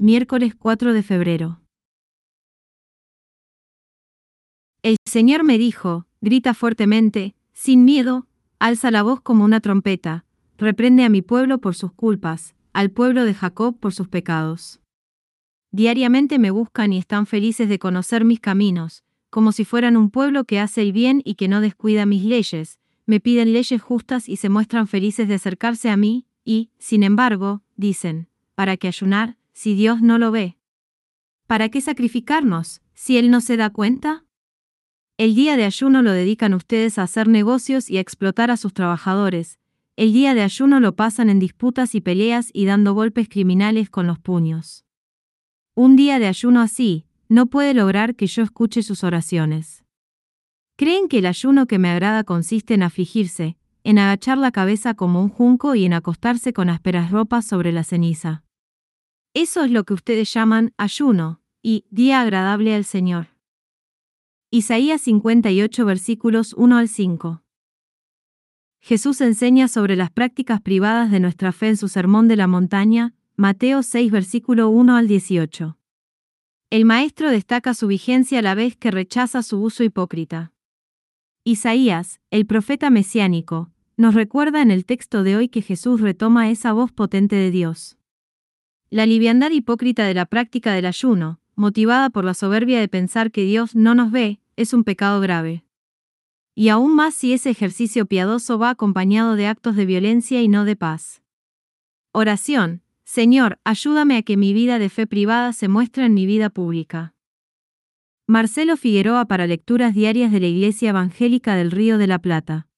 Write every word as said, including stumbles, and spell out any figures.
Miércoles cuatro de febrero. El Señor me dijo, grita fuertemente, sin miedo, alza la voz como una trompeta, reprende a mi pueblo por sus culpas, al pueblo de Jacob por sus pecados. Diariamente me buscan y están felices de conocer mis caminos, como si fueran un pueblo que hace el bien y que no descuida mis leyes, me piden leyes justas y se muestran felices de acercarse a mí, y, sin embargo, dicen, ¿para qué ayunar, si Dios no lo ve? ¿Para qué sacrificarnos, si Él no se da cuenta? El día de ayuno lo dedican ustedes a hacer negocios y a explotar a sus trabajadores. El día de ayuno lo pasan en disputas y peleas y dando golpes criminales con los puños. Un día de ayuno así, no puede lograr que yo escuche sus oraciones. ¿Creen que el ayuno que me agrada consiste en afligirse, en agachar la cabeza como un junco y en acostarse con ásperas ropas sobre la ceniza? Eso es lo que ustedes llaman ayuno, y día agradable al Señor. Isaías cincuenta y ocho versículos uno al cinco. Jesús enseña sobre las prácticas privadas de nuestra fe en su Sermón de la Montaña, Mateo seis versículo uno al dieciocho. El Maestro destaca su vigencia a la vez que rechaza su uso hipócrita. Isaías, el profeta mesiánico, nos recuerda en el texto de hoy que Jesús retoma esa voz potente de Dios. La liviandad hipócrita de la práctica del ayuno, motivada por la soberbia de pensar que Dios no nos ve, es un pecado grave. Y aún más si ese ejercicio piadoso va acompañado de actos de violencia y no de paz. Oración: Señor, ayúdame a que mi vida de fe privada se muestre en mi vida pública. Marcelo Figueroa para Lecturas Diarias de la Iglesia Evangélica del Río de la Plata.